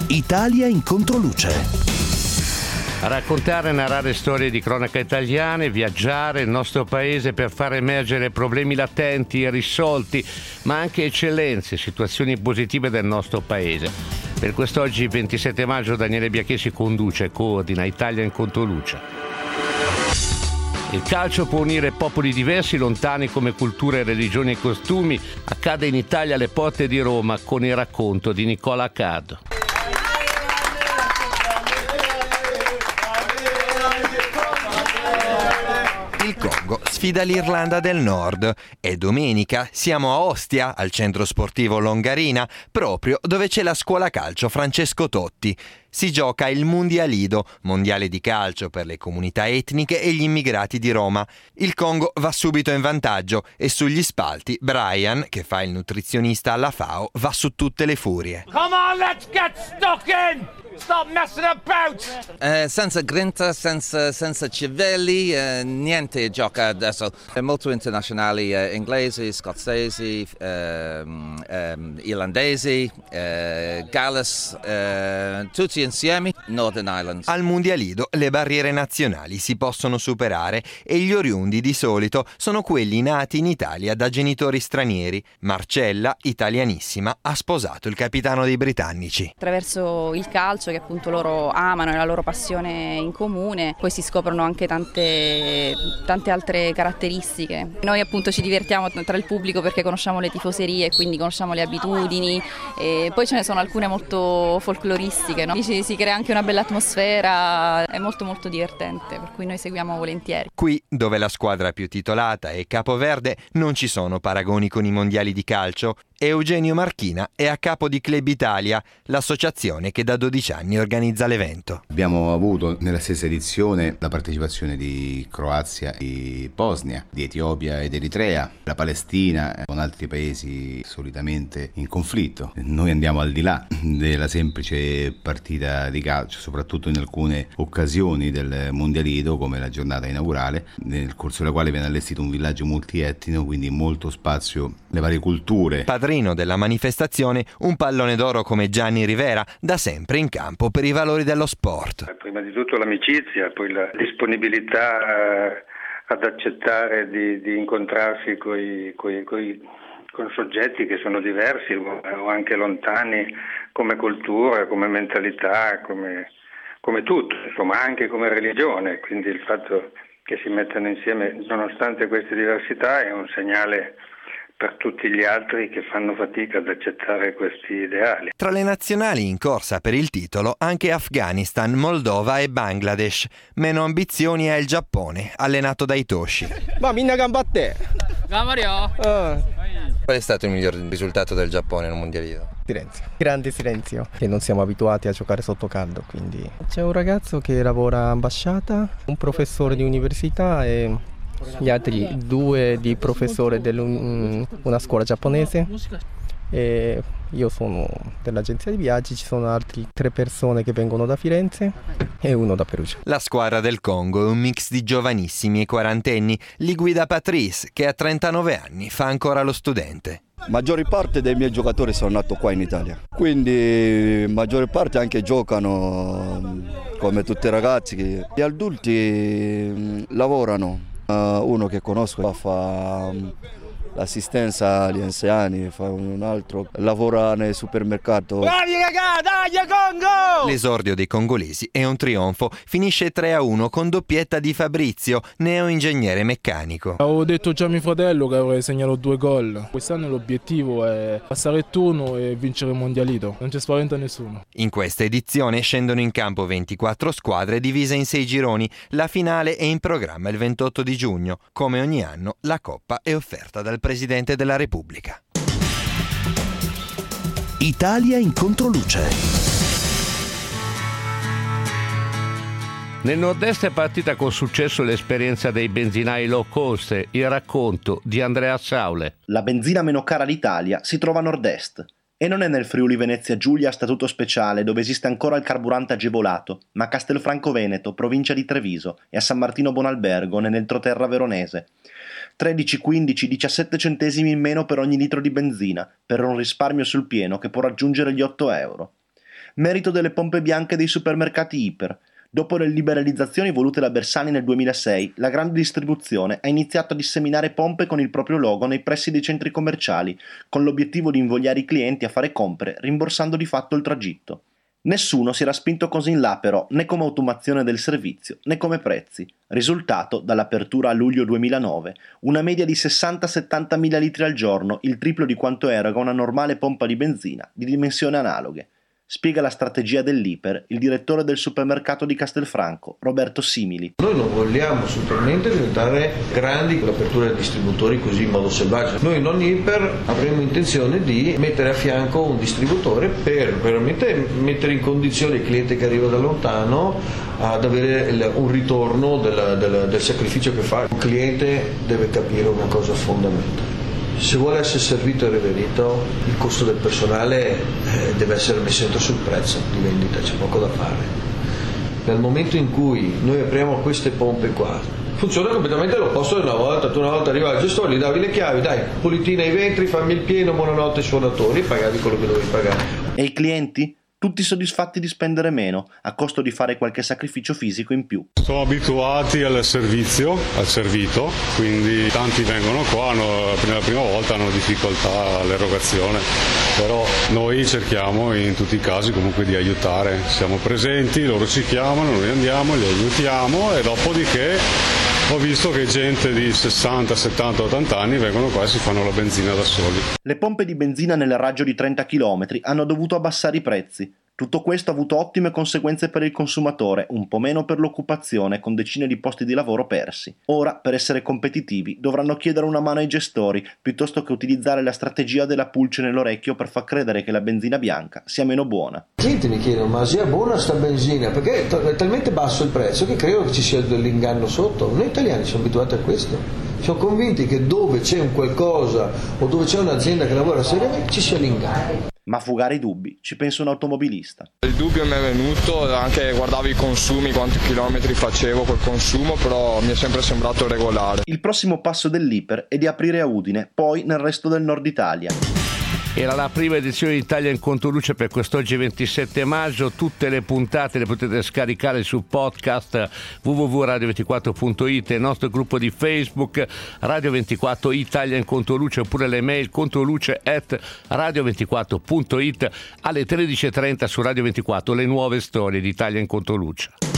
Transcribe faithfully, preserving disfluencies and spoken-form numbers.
Italia in controluce. A raccontare e narrare storie di cronaca italiane, viaggiare il nostro paese per far emergere problemi latenti e irrisolti, ma anche eccellenze, situazioni positive del nostro paese. Per quest'oggi, ventisette maggio, Daniele Biachesi conduce e coordina Italia in controluce. Il calcio può unire popoli diversi, lontani come culture, religioni e costumi. Accade in Italia alle porte di Roma con il racconto di Nicola Accad. Il Congo sfida l'Irlanda del Nord e domenica siamo a Ostia, al centro sportivo Longarina, proprio dove c'è la scuola calcio Francesco Totti. Si gioca il Mundialido, mondiale di calcio per le comunità etniche e gli immigrati di Roma. Il Congo va subito in vantaggio e sugli spalti Brian, che fa il nutrizionista alla FAO, va su tutte le furie. Come on, let's get stuck in! Stop messing about! Eh, senza grinta, senza, senza civelli, eh, niente gioca adesso. È molto internazionali, eh, inglesi, scozzesi, ehm, ehm, irlandesi, eh, Galles, eh, tutti insieme, Northern Ireland. Al Mundialido le barriere nazionali si possono superare e gli oriundi di solito sono quelli nati in Italia da genitori stranieri. Marcella, italianissima, ha sposato il capitano dei britannici. Attraverso il calcio, che appunto loro amano e la loro passione in comune, poi si scoprono anche tante, tante altre caratteristiche. Noi appunto ci divertiamo tra il pubblico perché conosciamo le tifoserie, quindi conosciamo le abitudini, e poi ce ne sono alcune molto folcloristiche, no? Ci, si crea anche una bella atmosfera, è molto molto divertente, per cui noi seguiamo volentieri. Qui, dove la squadra più titolata è Capoverde, non ci sono paragoni con i mondiali di calcio. Eugenio Marchina è a capo di Club Italia, l'associazione che da dodici anni organizza l'evento. Abbiamo avuto nella stessa edizione la partecipazione di Croazia e Bosnia, di Etiopia ed Eritrea, la Palestina con altri paesi solitamente in conflitto. Noi andiamo al di là della semplice partita di calcio, soprattutto in alcune occasioni del Mundialido, come la giornata inaugurale, nel corso della quale viene allestito un villaggio multietnico, quindi molto spazio alle varie culture. Padrino della manifestazione, un pallone d'oro come Gianni Rivera, da sempre in campo per i valori dello sport. Prima di tutto l'amicizia, poi la disponibilità eh, ad accettare di, di incontrarsi coi, coi, coi, con soggetti che sono diversi o anche lontani come cultura, come mentalità, come, come tutto, insomma anche come religione. Quindi il fatto che si mettano insieme nonostante queste diversità è un segnale per tutti gli altri che fanno fatica ad accettare questi ideali. Tra le nazionali in corsa per il titolo anche Afghanistan, Moldova e Bangladesh. Meno ambizioni ha il Giappone, allenato da Hitoshi. Ma minna gamba a te! Mario! Qual è stato il miglior risultato del Giappone nel Mondialino? Silenzio, grande silenzio, che non siamo abituati a giocare sotto caldo, quindi c'è un ragazzo che lavora ambasciata, un professore di università e gli altri due di professore di una scuola giapponese e io sono dell'agenzia di viaggi. Ci sono altre tre persone che vengono da Firenze e uno da Perugia. La squadra del Congo è un mix di giovanissimi e quarantenni. Li guida Patrice, che a trentanove anni fa ancora lo studente. Maggior parte dei miei giocatori sono nati qua in Italia, quindi maggior parte anche giocano come tutti i ragazzi. Gli adulti lavorano. Uh, uno che conosco fa um, l'assistenza agli anziani, fa un altro lavora nel supermercato. Bravi ragazzi, dai Congo! L'esordio dei congolesi è un trionfo, finisce tre a uno con doppietta di Fabrizio, neoingegnere meccanico. Avevo detto già a mio fratello che avrei segnato due gol. Quest'anno l'obiettivo è passare il turno e vincere il Mondialito, non ci spaventa nessuno. In questa edizione scendono in campo ventiquattro squadre divise in sei gironi. La finale è in programma il ventotto di giugno. Come ogni anno, la Coppa è offerta dal Presidente della Repubblica. Italia in controluce. Nel nord-est è partita con successo l'esperienza dei benzinai low cost, il racconto di Andrea Saule. La benzina meno cara d'Italia si trova a nord-est e non è nel Friuli Venezia Giulia a statuto speciale dove esiste ancora il carburante agevolato, ma a Castelfranco Veneto, provincia di Treviso, e a San Martino Bonalbergo nell'entroterra veronese. tredici, quindici, diciassette centesimi in meno per ogni litro di benzina, per un risparmio sul pieno che può raggiungere gli otto euro. merito delle pompe bianche dei supermercati iper. Dopo le liberalizzazioni volute da Bersani nel duemilasei, la grande distribuzione ha iniziato a disseminare pompe con il proprio logo nei pressi dei centri commerciali, con l'obiettivo di invogliare i clienti a fare compere, rimborsando di fatto il tragitto. Nessuno si era spinto così in là però, né come automazione del servizio, né come prezzi. Risultato, dall'apertura a luglio duemilanove, una media di sessanta settanta mila litri al giorno, il triplo di quanto eroga una normale pompa di benzina, di dimensioni analoghe. Spiega la strategia dell'Iper il direttore del supermercato di Castelfranco, Roberto Simili. Noi non vogliamo assolutamente diventare grandi con l'apertura dei distributori così in modo selvaggio. Noi in ogni Iper avremo intenzione di mettere a fianco un distributore per veramente mettere in condizione il cliente che arriva da lontano ad avere il, un ritorno del, del, del sacrificio che fa. Il cliente deve capire una cosa fondamentale. Se vuole essere servito e reverito, il costo del personale eh, deve essere messo dentro sul prezzo di vendita, c'è poco da fare. Nel momento in cui noi apriamo queste pompe qua, funziona completamente l'opposto di una volta. Tu una volta arrivavi al gestore, gli davi le chiavi, dai, pulitina ai vetri, fammi il pieno, buonanotte ai suonatori, e pagavi quello che dovevi pagare. E i clienti? Tutti soddisfatti di spendere meno, a costo di fare qualche sacrificio fisico in più. Sono abituati al servizio, al servito, quindi tanti vengono qua, hanno, la prima volta hanno difficoltà all'erogazione, però noi cerchiamo in tutti i casi comunque di aiutare, siamo presenti, loro ci chiamano, noi andiamo, li aiutiamo e dopodiché ho visto che gente di sessanta, settanta, ottanta anni vengono qua e si fanno la benzina da soli. Le pompe di benzina nel raggio di trenta chilometri hanno dovuto abbassare i prezzi. Tutto questo ha avuto ottime conseguenze per il consumatore, un po' meno per l'occupazione, con decine di posti di lavoro persi. Ora, per essere competitivi, dovranno chiedere una mano ai gestori, piuttosto che utilizzare la strategia della pulce nell'orecchio per far credere che la benzina bianca sia meno buona. I clienti mi chiedono, ma sia buona sta benzina? Perché è talmente basso il prezzo che credo che ci sia dell'inganno sotto. Noi italiani siamo abituati a questo. Siamo convinti che dove c'è un qualcosa o dove c'è un'azienda che lavora seriamente ci sia l'inganno. Ma a fugare i dubbi ci pensa un automobilista. Il dubbio mi è venuto, anche guardavo i consumi, quanti chilometri facevo col consumo, però mi è sempre sembrato regolare. Il prossimo passo dell'Iper è di aprire a Udine, poi nel resto del nord Italia. Era la prima edizione di Italia in Controluce per quest'oggi ventisette maggio. Tutte le puntate le potete scaricare su podcast w w w punto radio ventiquattro punto it, il nostro gruppo di Facebook Radio ventiquattro Italia in Controluce, oppure le mail controluce at radio ventiquattro punto it. Alle tredici e trenta su Radio ventiquattro le nuove storie di Italia in Controluce.